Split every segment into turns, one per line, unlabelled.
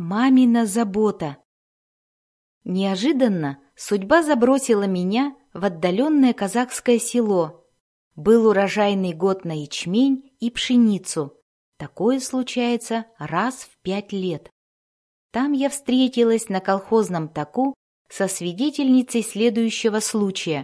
Мамина забота. Неожиданно судьба забросила меня в отдаленное казахское село. Был урожайный год на ячмень и пшеницу. Такое случается раз в 5 лет. Там я встретилась на колхозном таку со свидетельницей следующего случая.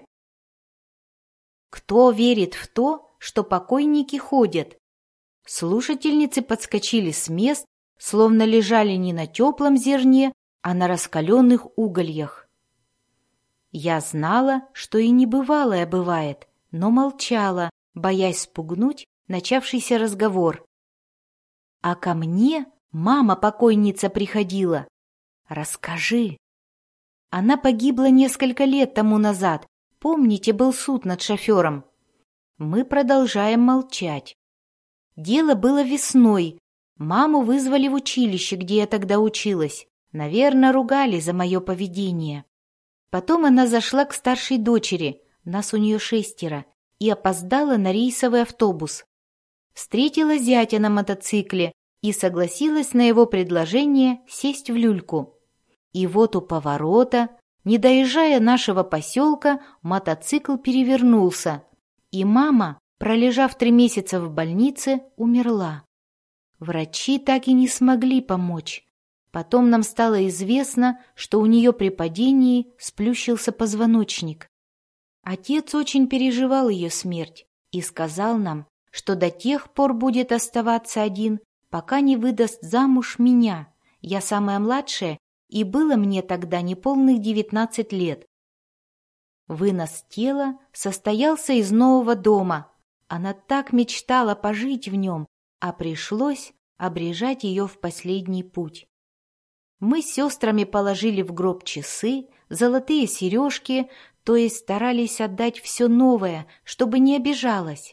Кто верит в то, что покойники ходят? Слушательницы подскочили с мест, словно лежали не на теплом зерне, а на раскаленных угольях. Я знала, что и небывалое бывает, но молчала, боясь спугнуть начавшийся разговор. А ко мне мама-покойница приходила. Расскажи. Она погибла несколько лет тому назад. Помните, был суд над шофером? Мы продолжаем молчать. Дело было весной. Маму вызвали в училище, где я тогда училась. Наверное, ругали за мое поведение. Потом она зашла к старшей дочери, нас у нее 6, и опоздала на рейсовый автобус. Встретила зятя на мотоцикле и согласилась на его предложение сесть в люльку. И вот у поворота, не доезжая нашего поселка, мотоцикл перевернулся, и мама, пролежав 3 месяца в больнице, умерла. Врачи так и не смогли помочь. Потом нам стало известно, что у нее при падении сплющился позвоночник. Отец очень переживал ее смерть и сказал нам, что до тех пор будет оставаться один, пока не выдаст замуж меня. Я самая младшая, и было мне тогда неполных 19 лет. Вынос тела состоялся из нового дома. Она так мечтала пожить в нем, а пришлось обрежать ее в последний путь. Мы с сестрами положили в гроб часы, золотые сережки, то есть старались отдать все новое, чтобы не обижалась.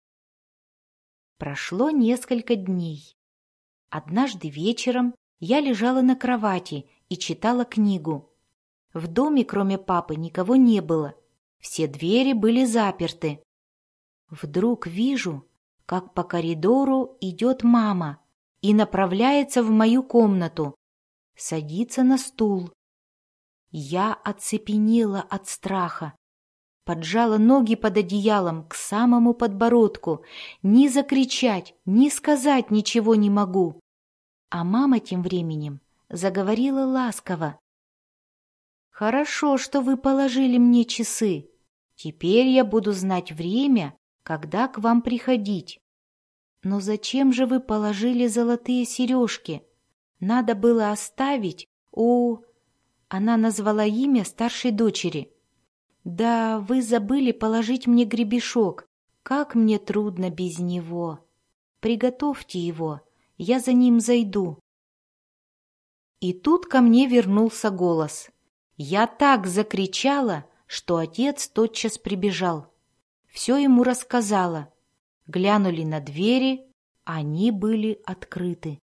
Прошло несколько дней. Однажды вечером я лежала на кровати и читала книгу. В доме, кроме папы, никого не было. Все двери были заперты. Вдруг вижу, как по коридору идет мама и направляется в мою комнату. Садится на стул. Я оцепенела от страха. Поджала ноги под одеялом к самому подбородку. Ни закричать, ни сказать ничего не могу. А мама тем временем заговорила ласково. «Хорошо, что вы положили мне часы. Теперь я буду знать время, когда к вам приходить. Но зачем же вы положили золотые сережки? Надо было оставить у...» Она назвала имя старшей дочери. «Да, вы забыли положить мне гребешок. Как мне трудно без него. Приготовьте его, я за ним зайду». И тут ко мне вернулся голос. Я так закричала, что отец тотчас прибежал. Все ему рассказала. Глянули на двери, они были открыты.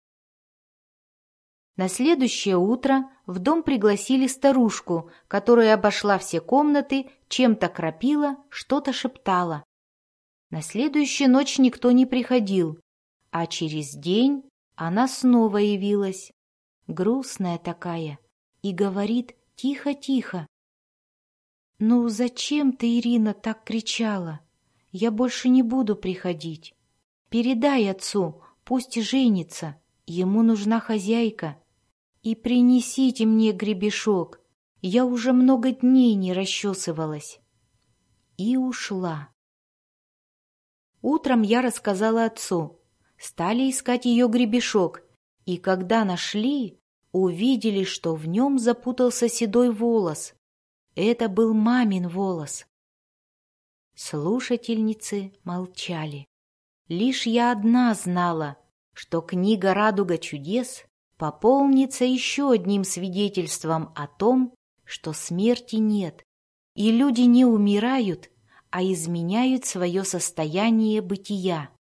На следующее утро в дом пригласили старушку, которая обошла все комнаты, чем-то кропила, что-то шептала. На следующую ночь никто не приходил, а через день она снова явилась, грустная такая, и говорит тихо-тихо. «Ну зачем ты, Ирина, так кричала? Я больше не буду приходить. Передай отцу, пусть женится, ему нужна хозяйка. И принесите мне гребешок, я уже много дней не расчесывалась». И ушла. Утром я рассказала отцу. Стали искать ее гребешок, и когда нашли, увидели, что в нем запутался седой волос. Это был мамин волос. Слушательницы молчали. Лишь я одна знала, что книга «Радуга чудес» пополнится еще одним свидетельством о том, что смерти нет, и люди не умирают, а изменяют свое состояние бытия.